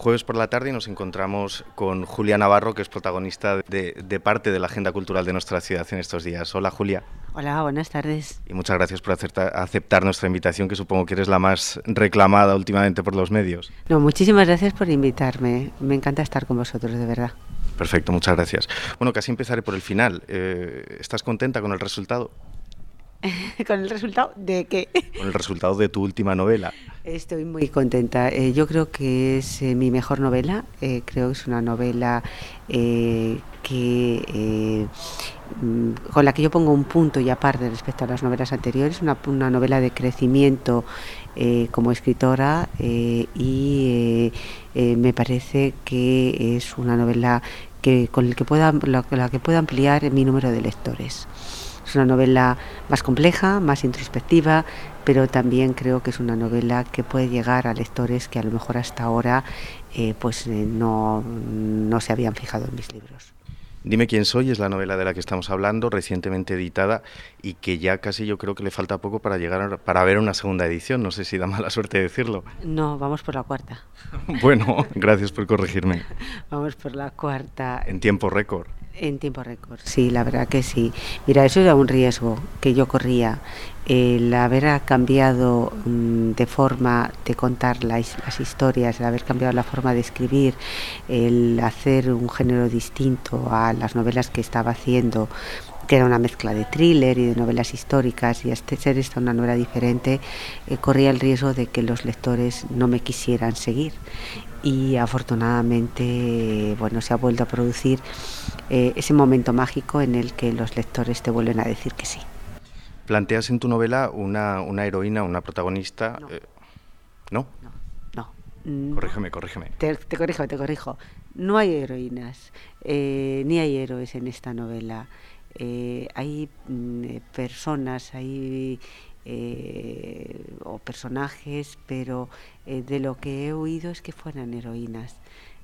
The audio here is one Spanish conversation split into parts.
jueves por la tarde y nos encontramos con Julia Navarro, que es protagonista de parte de la agenda cultural de nuestra ciudad en estos días. Hola, Julia. Hola, buenas tardes. Y muchas gracias por aceptar nuestra invitación, que supongo que eres la más reclamada últimamente por los medios. No, muchísimas gracias por invitarme. Me encanta estar con vosotros, de verdad. Perfecto, muchas gracias. Bueno, casi empezaré por el final. ¿Estás contenta con el resultado? ¿Con el resultado de qué? Con el resultado de tu última novela. Estoy muy contenta. Yo creo que es mi mejor novela. Creo que es una novela con la que yo pongo un punto y aparte respecto a las novelas anteriores. Una novela de crecimiento como escritora y me parece que es una novela con la que pueda ampliar mi número de lectores. Es una novela más compleja, más introspectiva, pero también creo que es una novela que puede llegar a lectores que a lo mejor hasta ahora no se habían fijado en mis libros. Dime quién soy es la novela de la que estamos hablando, recientemente editada y que ya casi yo creo que le falta poco para ver una segunda edición. No sé si da mala suerte decirlo. No, vamos por la cuarta. Bueno, gracias por corregirme. Vamos por la cuarta. En tiempo récord. En tiempo récord, sí, la verdad que sí. Mira, eso era un riesgo que yo corría. El haber cambiado de forma de contar las historias, el haber cambiado la forma de escribir, el hacer un género distinto a las novelas que estaba haciendo, que era una mezcla de thriller y de novelas históricas, y ser esta una novela diferente, corría el riesgo de que los lectores no me quisieran seguir. Y afortunadamente, bueno, se ha vuelto a producir ese momento mágico en el que los lectores te vuelven a decir que sí. Planteas en tu novela una heroína, una protagonista. No. ¿No? No. Corrígeme. Te corrijo. No hay heroínas, ni hay héroes en esta novela. Hay personas, o personajes, pero de lo que he oído es que fueran heroínas.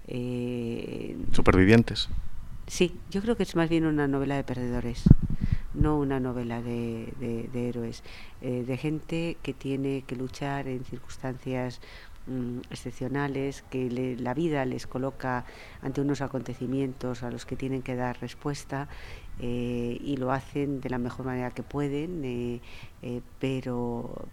¿Supervivientes? Sí, yo creo que es más bien una novela de perdedores, no una novela de héroes, de gente que tiene que luchar en circunstancias excepcionales, que la vida les coloca ante unos acontecimientos a los que tienen que dar respuesta, y lo hacen de la mejor manera que pueden, pero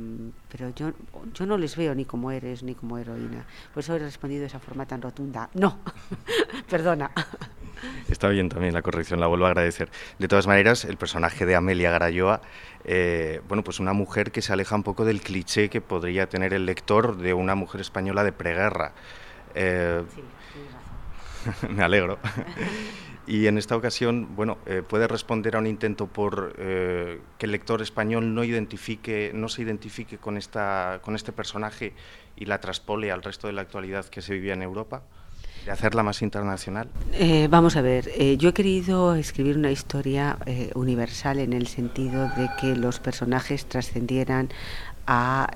yo no les veo ni como héroes ni como heroína. Por eso he respondido de esa forma tan rotunda. No, perdona. Está bien también la corrección, la vuelvo a agradecer. De todas maneras, el personaje de Amelia Garayoa, pues una mujer que se aleja un poco del cliché que podría tener el lector de una mujer española de preguerra. Sí, tienes razón. Me alegro. Y en esta ocasión, puede responder a un intento por que el lector español no se identifique con este personaje y la traspole al resto de la actualidad que se vivía en Europa, de hacerla más internacional. Vamos a ver, yo he querido escribir una historia universal en el sentido de que los personajes trascendieran a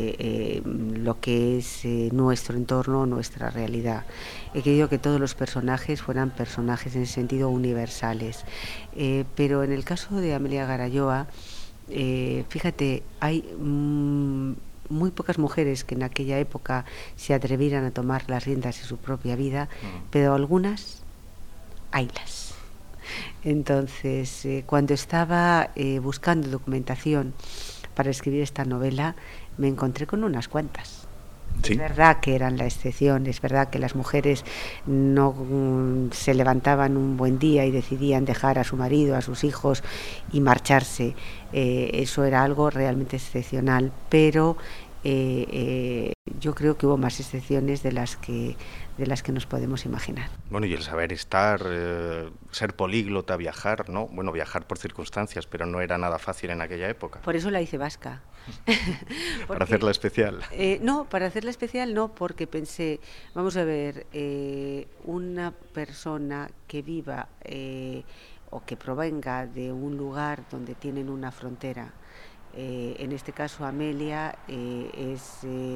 lo que es nuestro entorno, nuestra realidad. He querido que todos los personajes fueran personajes en ese sentido universales. Pero en el caso de Amelia Garayoa, fíjate, hay muy pocas mujeres que en aquella época se atrevieran a tomar las riendas de su propia vida, pero algunas, haylas. Entonces, cuando estaba buscando documentación para escribir esta novela, me encontré con unas cuantas. ¿Sí? Es verdad que eran la excepción, es verdad que las mujeres no se levantaban un buen día y decidían dejar a su marido, a sus hijos y marcharse. Eso era algo realmente excepcional, pero yo creo que hubo más excepciones de las que nos podemos imaginar. Bueno, y el saber estar, ser políglota, viajar, ¿no? Bueno, viajar por circunstancias, pero no era nada fácil en aquella época. Por eso la hice vasca. Para hacerla especial. No, para hacerla especial no, porque pensé, vamos a ver, una persona que viva o que provenga de un lugar donde tienen una frontera, en este caso Amelia es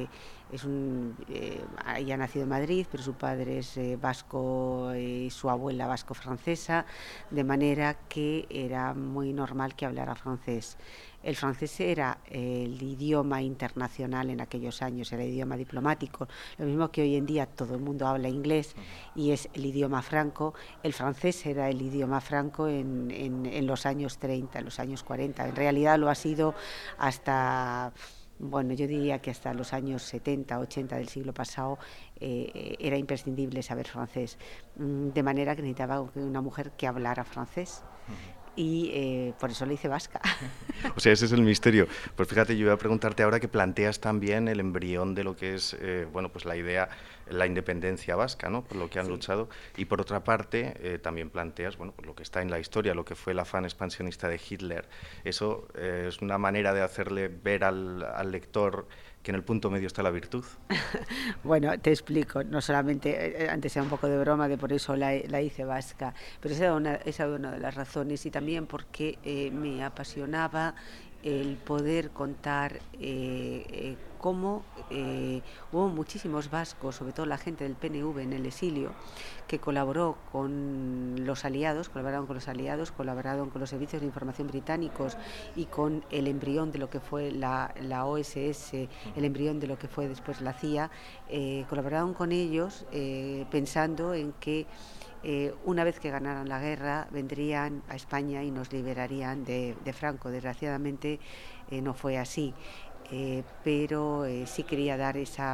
ella ha nacido en Madrid, pero su padre es vasco y su abuela vasco-francesa, de manera que era muy normal que hablara francés. El francés era el idioma internacional en aquellos años, era el idioma diplomático, lo mismo que hoy en día todo el mundo habla inglés y es el idioma franco. El francés era el idioma franco en los años 30, en los años 40. En realidad lo ha sido hasta... Bueno, yo diría que hasta los años 70, 80 del siglo pasado era imprescindible saber francés, de manera que necesitaba una mujer que hablara francés. Y por eso le hice vasca. O sea, ese es el misterio. Pues fíjate, yo iba a preguntarte ahora que planteas también el embrión de lo que es, bueno, pues la idea, la independencia vasca, ¿no? Por lo que han luchado. Y por otra parte, también planteas, bueno, pues lo que está en la historia, lo que fue el afán expansionista de Hitler. Eso es una manera de hacerle ver al lector que en el punto medio está la virtud. Bueno, te explico, no solamente, antes era un poco de broma, de por eso la hice vasca, pero esa era una de las razones, y también porque me apasionaba el poder contar cómo hubo muchísimos vascos, sobre todo la gente del PNV en el exilio, que colaboraron con los aliados, colaboraron con los servicios de información británicos y con el embrión de lo que fue la OSS, el embrión de lo que fue después la CIA, colaboraron con ellos pensando en que una vez que ganaran la guerra vendrían a España y nos liberarían de Franco. Desgraciadamente no fue así. Pero sí quería dar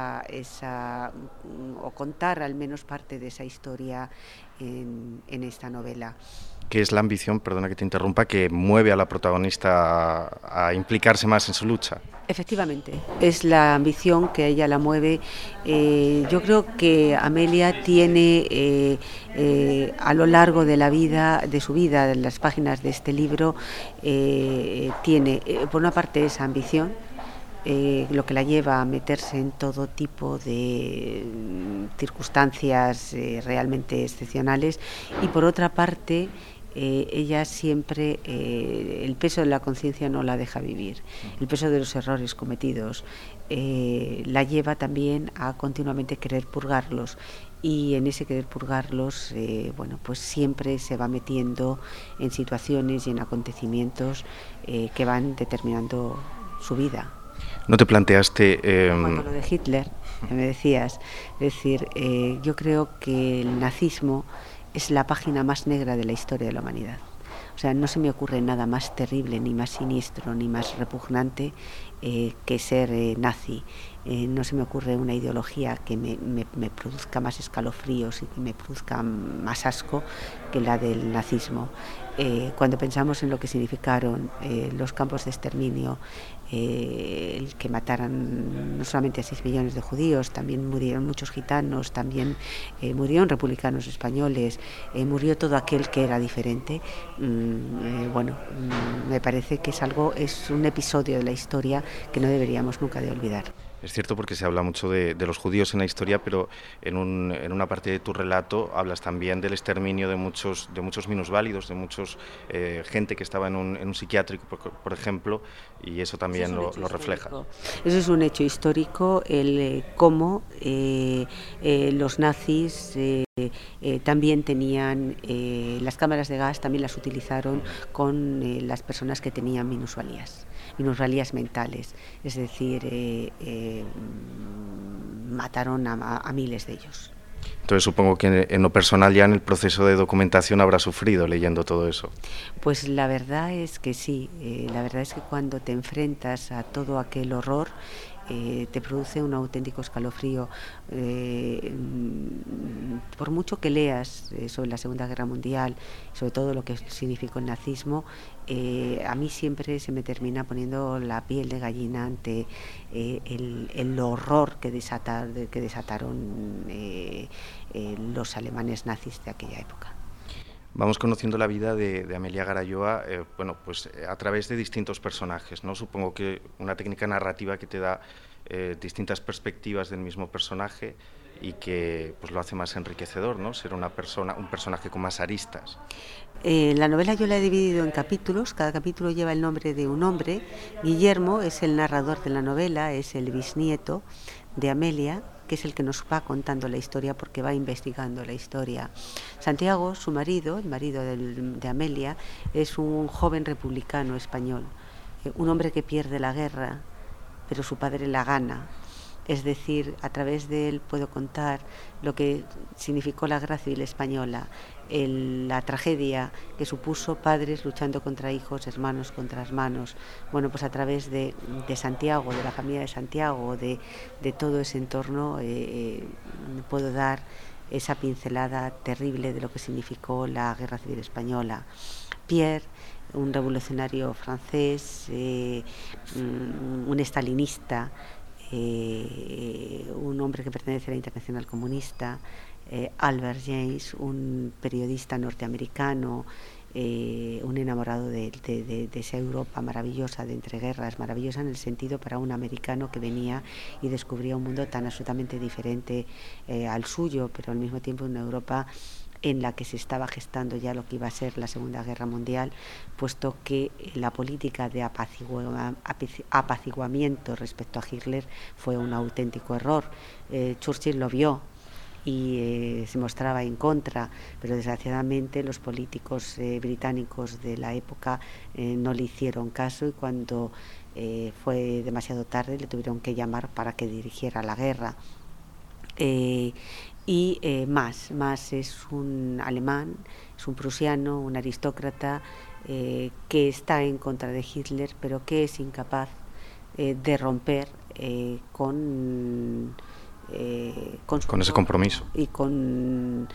o contar al menos parte de esa historia en esta novela. ¿Qué es la ambición, perdona que te interrumpa, que mueve a la protagonista a implicarse más en su lucha? Efectivamente, es la ambición que ella la mueve. Yo creo que Amelia tiene a lo largo de su vida, en las páginas de este libro, tiene por una parte esa ambición, lo que la lleva a meterse en todo tipo de circunstancias realmente excepcionales, y por otra parte ella siempre, el peso de la conciencia no la deja vivir, el peso de los errores cometidos la lleva también a continuamente querer purgarlos, y en ese querer purgarlos, bueno, pues siempre se va metiendo en situaciones y en acontecimientos que van determinando su vida. ¿No te planteaste...? Cuando lo de Hitler, me decías, es decir, yo creo que el nazismo es la página más negra de la historia de la humanidad. O sea, no se me ocurre nada más terrible, ni más siniestro, ni más repugnante que ser nazi. No se me ocurre una ideología que me produzca más escalofríos y que me produzca más asco que la del nazismo. Cuando pensamos en lo que significaron los campos de exterminio, el que mataran no solamente a 6 millones de judíos, también murieron muchos gitanos, también murieron republicanos españoles, murió todo aquel que era diferente. Bueno, me parece que es un episodio de la historia que no deberíamos nunca de olvidar. Es cierto, porque se habla mucho de los judíos en la historia, pero en una parte de tu relato hablas también del exterminio de muchos minusválidos, de muchos gente que estaba en un psiquiátrico, por ejemplo, y eso también lo refleja. Eso es un hecho histórico, el cómo los nazis también tenían las cámaras de gas, también las utilizaron con las personas que tenían minusvalías mentales, es decir, mataron a miles de ellos. Entonces supongo que en lo personal ya en el proceso de documentación habrá sufrido leyendo todo eso. Pues la verdad es que sí, la verdad es que cuando te enfrentas a todo aquel horror, te produce un auténtico escalofrío. Por mucho que leas sobre la Segunda Guerra Mundial, sobre todo lo que significó el nazismo, a mí siempre se me termina poniendo la piel de gallina ante el horror que desataron los alemanes nazis de aquella época. Vamos conociendo la vida de Amelia Garayoa, bueno, pues a través de distintos personajes, ¿no? Supongo que una técnica narrativa que te da distintas perspectivas del mismo personaje y que pues lo hace más enriquecedor, ¿no? Ser un personaje con más aristas. La novela yo la he dividido en capítulos, cada capítulo lleva el nombre de un hombre. Guillermo es el narrador de la novela, es el bisnieto de Amelia, que es el que nos va contando la historia porque va investigando la historia. Santiago, su marido, el marido de Amelia, es un joven republicano español, un hombre que pierde la guerra, pero su padre la gana. Es decir, a través de él puedo contar lo que significó la guerra civil española, la tragedia que supuso padres luchando contra hijos, hermanos contra hermanos. Bueno, pues a través de Santiago, de la familia de Santiago, de todo ese entorno, puedo dar esa pincelada terrible de lo que significó la guerra civil española. Pierre, un revolucionario francés, un estalinista, un hombre que pertenece a la Internacional Comunista, Albert James, un periodista norteamericano, un enamorado de esa Europa maravillosa de entreguerras, maravillosa en el sentido para un americano que venía y descubría un mundo tan absolutamente diferente al suyo, pero al mismo tiempo una Europa en la que se estaba gestando ya lo que iba a ser la Segunda Guerra Mundial, puesto que la política de apaciguamiento respecto a Hitler fue un auténtico error. Churchill lo vio y se mostraba en contra, pero desgraciadamente los políticos británicos de la época no le hicieron caso y cuando fue demasiado tarde le tuvieron que llamar para que dirigiera la guerra. Más es un alemán, es un prusiano, un aristócrata que está en contra de Hitler, pero que es incapaz de romper con ese compromiso y con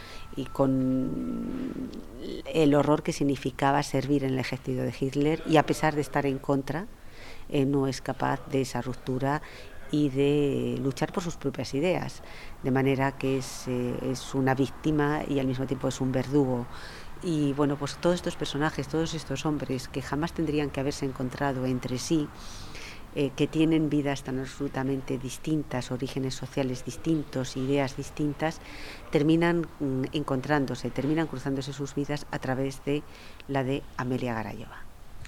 el horror que significaba servir en el ejército de Hitler, y a pesar de estar en contra no es capaz de esa ruptura y de luchar por sus propias ideas, de manera que es una víctima y al mismo tiempo es un verdugo. Y bueno, pues todos estos personajes, todos estos hombres que jamás tendrían que haberse encontrado entre sí, que tienen vidas tan absolutamente distintas, orígenes sociales distintos, ideas distintas, terminan encontrándose, terminan cruzándose sus vidas a través de la de Amelia Garayova.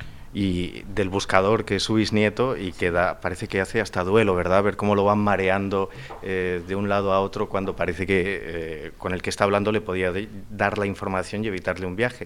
Y del buscador, que es su bisnieto y que parece que hace hasta duelo, ¿verdad? Ver cómo lo van mareando de un lado a otro cuando parece que con el que está hablando le podía dar la información y evitarle un viaje.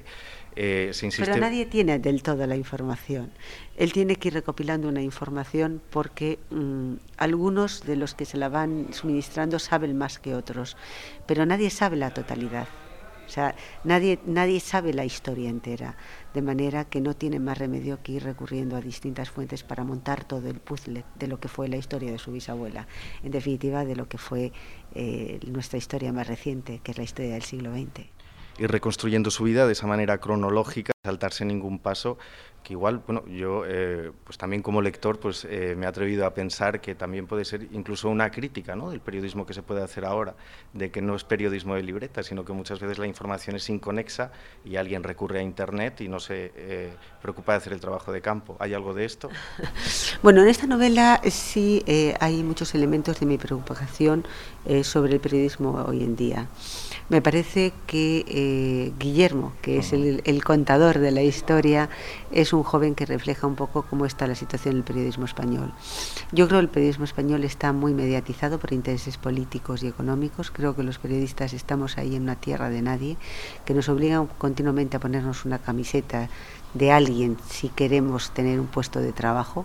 Pero nadie tiene del todo la información. Él tiene que ir recopilando una información porque algunos de los que se la van suministrando saben más que otros, pero nadie sabe la totalidad. O sea, nadie sabe la historia entera, de manera que no tiene más remedio que ir recurriendo a distintas fuentes para montar todo el puzzle de lo que fue la historia de su bisabuela, en definitiva de lo que fue nuestra historia más reciente, que es la historia del siglo XX. Ir reconstruyendo su vida de esa manera cronológica, saltarse ningún paso, que igual, bueno, yo pues también como lector pues me he atrevido a pensar que también puede ser incluso una crítica, ¿no?, del periodismo que se puede hacer ahora, de que no es periodismo de libreta, sino que muchas veces la información es inconexa y alguien recurre a Internet y no se preocupa de hacer el trabajo de campo. ¿Hay algo de esto? Bueno, en esta novela sí hay muchos elementos de mi preocupación sobre el periodismo hoy en día. Me parece que Guillermo, que es el contador de la historia, es un joven que refleja un poco cómo está la situación en el periodismo español. Yo creo que el periodismo español está muy mediatizado por intereses políticos y económicos. Creo que los periodistas estamos ahí en una tierra de nadie, que nos obligan continuamente a ponernos una camiseta de alguien si queremos tener un puesto de trabajo.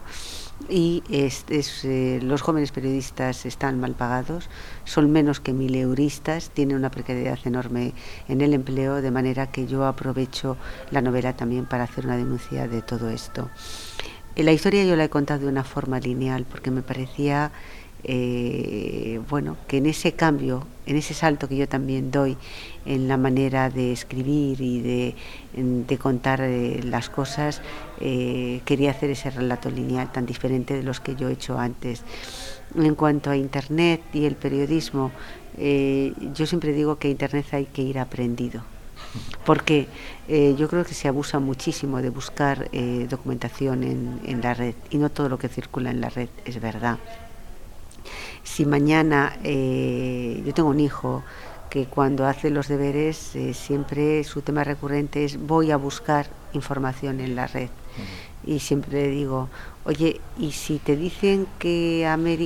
Y los jóvenes periodistas están mal pagados, son menos que mileuristas, tienen una precariedad enorme en el empleo, de manera que yo aprovecho la novela también para hacer una denuncia de todo esto. La historia yo la he contado de una forma lineal porque me parecía que en ese cambio, en ese salto que yo también doy en la manera de escribir y de contar las cosas, quería hacer ese relato lineal tan diferente de los que yo he hecho antes. En cuanto a Internet y el periodismo, yo siempre digo que a Internet hay que ir aprendido, porque yo creo que se abusa muchísimo de buscar documentación en la red, y no todo lo que circula en la red es verdad. si mañana yo tengo un hijo que cuando hace los deberes siempre su tema recurrente es voy a buscar información en la red. Y siempre le digo, oye, ¿y si te dicen que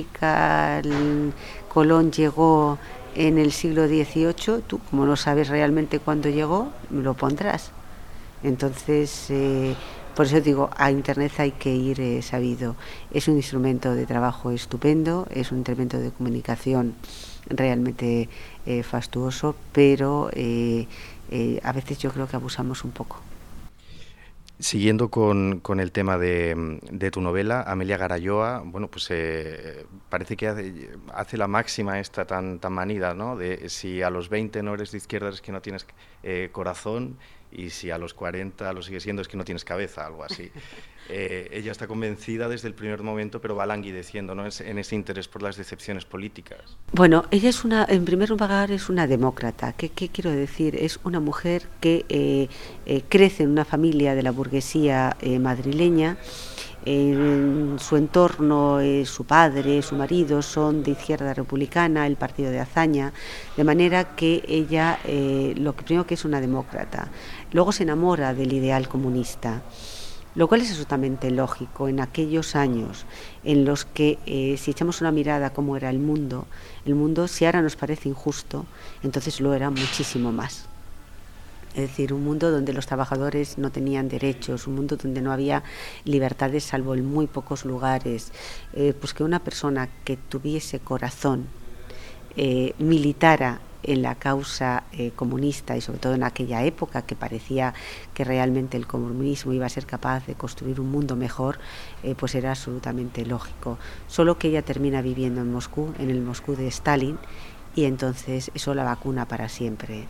Colón llegó en el siglo XVIII, tú como no sabes realmente cuándo llegó, lo pondrás? Entonces, por eso digo, a Internet hay que ir sabido. Es un instrumento de trabajo estupendo, es un instrumento de comunicación realmente fastuoso, pero a veces yo creo que abusamos un poco. Siguiendo con el tema de tu novela, Amelia Garayoa, bueno, pues parece que hace la máxima esta tan manida, ¿no? De si a los 20 no eres de izquierda es que no tienes corazón, y si a los 40 lo sigues siendo es que no tienes cabeza, algo así. Ella está convencida desde el primer momento, pero va languideciendo, ¿no?, en ese interés por las decepciones políticas. Bueno, ella en primer lugar, es una demócrata. ¿Qué quiero decir? Es una mujer que crece en una familia de la burguesía madrileña. En su entorno, su padre, su marido son de izquierda republicana, el partido de Azaña, de manera que ella, lo que primero que es una demócrata, luego se enamora del ideal comunista, lo cual es absolutamente lógico en aquellos años en los que, si echamos una mirada a cómo era el mundo, si ahora nos parece injusto, entonces lo era muchísimo más. Es decir, un mundo donde los trabajadores no tenían derechos, un mundo donde no había libertades salvo en muy pocos lugares, pues que una persona que tuviese corazón militara en la causa comunista, y sobre todo en aquella época que parecía que realmente el comunismo iba a ser capaz de construir un mundo mejor, pues era absolutamente lógico. Solo que ella termina viviendo en Moscú, en el Moscú de Stalin, y entonces eso la vacuna para siempre.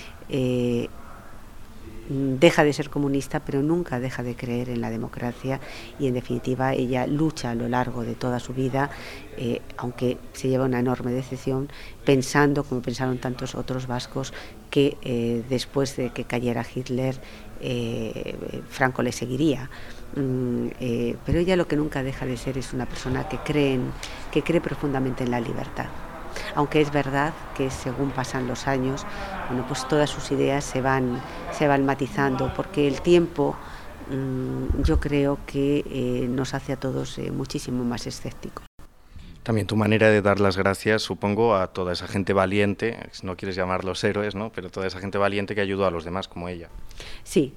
Deja de ser comunista, pero nunca deja de creer en la democracia, y en definitiva ella lucha a lo largo de toda su vida, aunque se lleva una enorme decepción, pensando, como pensaron tantos otros vascos, que después de que cayera Hitler, Franco le seguiría. Pero ella lo que nunca deja de ser es una persona que cree profundamente en la libertad. Aunque es verdad que según pasan los años, bueno, pues todas sus ideas se van matizando, porque el tiempo yo creo que nos hace a todos muchísimo más escépticos. También tu manera de dar las gracias, supongo, a toda esa gente valiente, no quieres llamarlos héroes, ¿no?, pero toda esa gente valiente que ayudó a los demás, como ella. Sí,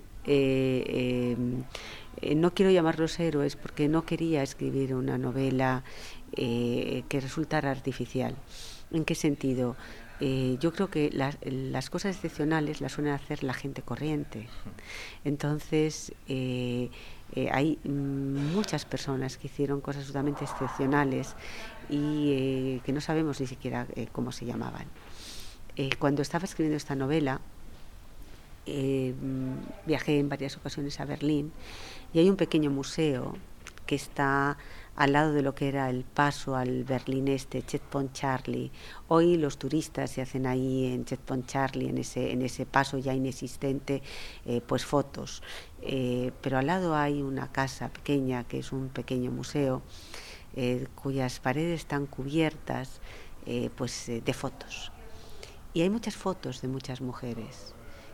no quiero llamarlos héroes porque no quería escribir una novela que resultara artificial. ¿En qué sentido? Yo creo que las cosas excepcionales las suelen hacer la gente corriente. Entonces, hay muchas personas que hicieron cosas absolutamente excepcionales y que no sabemos ni siquiera cómo se llamaban. Cuando estaba escribiendo esta novela, viajé en varias ocasiones a Berlín, y hay un pequeño museo que está al lado de lo que era el paso al Berlín Este, Checkpoint Charlie. Hoy los turistas se hacen ahí en Checkpoint Charlie, en ese paso ya inexistente, pues fotos. Pero al lado hay una casa pequeña que es un pequeño museo, cuyas paredes están cubiertas pues de fotos. Y hay muchas fotos de muchas mujeres.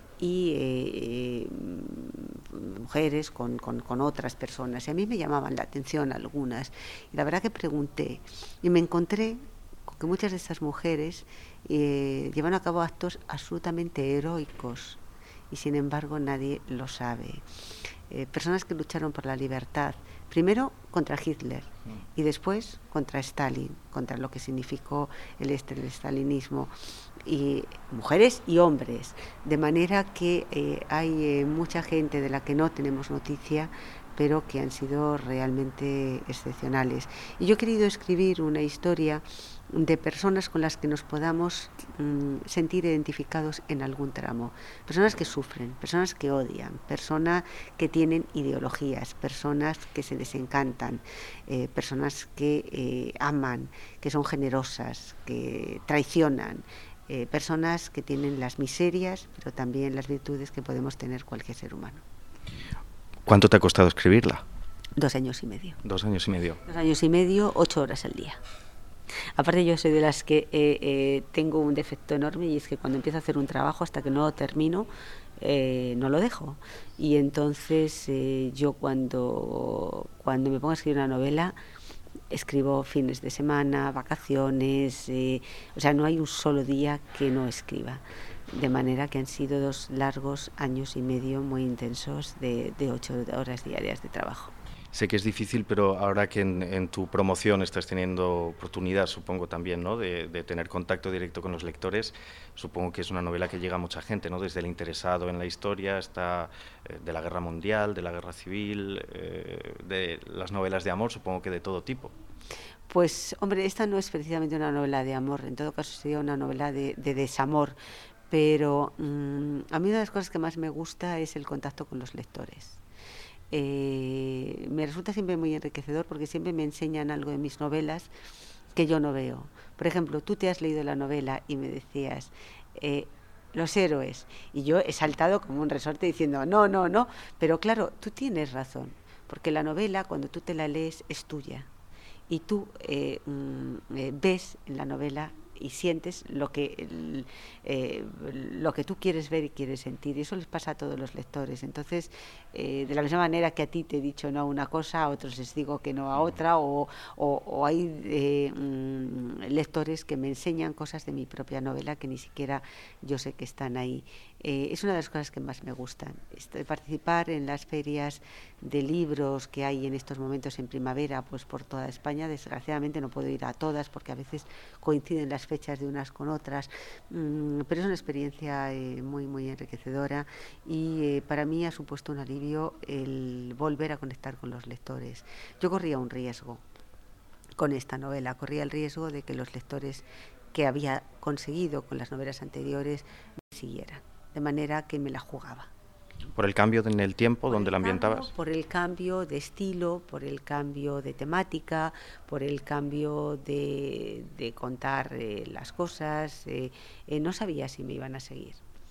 Y mujeres con otras personas, y a mí me llamaban la atención algunas, y la verdad que pregunté y me encontré con que muchas de estas mujeres llevan a cabo actos absolutamente heroicos, y sin embargo nadie lo sabe. Personas que lucharon por la libertad, primero contra Hitler y después contra Stalin, contra lo que significó el estalinismo, y mujeres y hombres, de manera que hay mucha gente de la que no tenemos noticia, pero que han sido realmente excepcionales. Y yo he querido escribir una historia de personas con las que nos podamos sentir identificados en algún tramo. Personas que sufren, personas que odian, personas que tienen ideologías, personas que se desencantan, personas que aman, que son generosas, que traicionan, personas que tienen las miserias, pero también las virtudes que podemos tener cualquier ser humano. ¿Cuánto te ha costado escribirla? 2 años y medio. 2 años y medio. 2 años y medio, 8 horas al día. Aparte yo soy de las que tengo un defecto enorme y es que cuando empiezo a hacer un trabajo hasta que no lo termino no lo dejo. Y entonces yo cuando me pongo a escribir una novela escribo fines de semana, vacaciones, o sea, no hay un solo día que no escriba. De manera que han sido 2 largos años y medio muy intensos de 8 horas diarias de trabajo. Sé que es difícil, pero ahora que en tu promoción estás teniendo oportunidad, supongo también, ¿no?, de tener contacto directo con los lectores, supongo que es una novela que llega a mucha gente, ¿no?, desde el interesado en la historia hasta de la guerra mundial, de la guerra civil, de las novelas de amor, supongo que de todo tipo. Pues, hombre, esta no es precisamente una novela de amor, en todo caso sería una novela de desamor, pero a mí una de las cosas que más me gusta es el contacto con los lectores. Me resulta siempre muy enriquecedor porque siempre me enseñan algo de mis novelas que yo no veo. Por ejemplo, tú te has leído la novela y me decías los héroes, y yo he saltado como un resorte diciendo no, no, no, pero claro, tú tienes razón, porque la novela cuando tú te la lees es tuya y tú ves en la novela y sientes lo que tú quieres ver y quieres sentir, y eso les pasa a todos los lectores. Entonces, de la misma manera que a ti te he dicho no a una cosa, a otros les digo que no a otra, o hay lectores que me enseñan cosas de mi propia novela que ni siquiera yo sé que están ahí. Es una de las cosas que más me gustan, participar en las ferias de libros que hay en estos momentos en primavera, pues por toda España. Desgraciadamente no puedo ir a todas porque a veces coinciden las fechas de unas con otras, pero es una experiencia muy, muy enriquecedora y para mí ha supuesto un alivio el volver a conectar con los lectores. Yo corría un riesgo con esta novela, corría el riesgo de que los lectores que había conseguido con las novelas anteriores me siguieran, de manera que me la jugaba. ¿Por el cambio en el tiempo donde la ambientabas? Por el cambio de estilo, por el cambio de temática, por el cambio de contar las cosas. No sabía si me iban a seguir.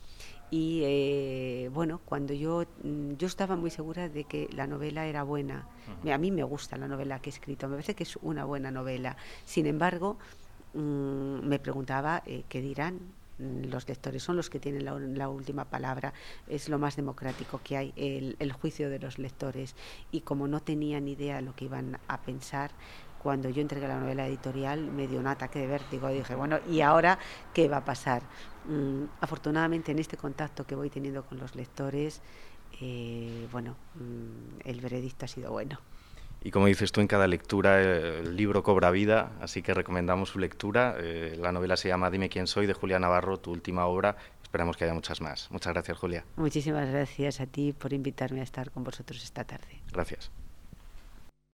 Y bueno, cuando yo estaba muy segura de que la novela era buena. A mí me gusta la novela que he escrito, me parece que es una buena novela. Sin embargo, me preguntaba qué dirán. Los lectores son los que tienen la última palabra, es lo más democrático que hay, el juicio de los lectores. Y como no tenía ni idea de lo que iban a pensar, cuando yo entregué la novela editorial me dio un ataque de vértigo y dije, bueno, ¿y ahora qué va a pasar? Afortunadamente en este contacto que voy teniendo con los lectores, bueno, el veredicto ha sido bueno. Y como dices tú, en cada lectura el libro cobra vida, así que recomendamos su lectura. La novela se llama Dime quién soy, de Julia Navarro, tu última obra. Esperamos que haya muchas más. Muchas gracias, Julia. Muchísimas gracias a ti por invitarme a estar con vosotros esta tarde. Gracias.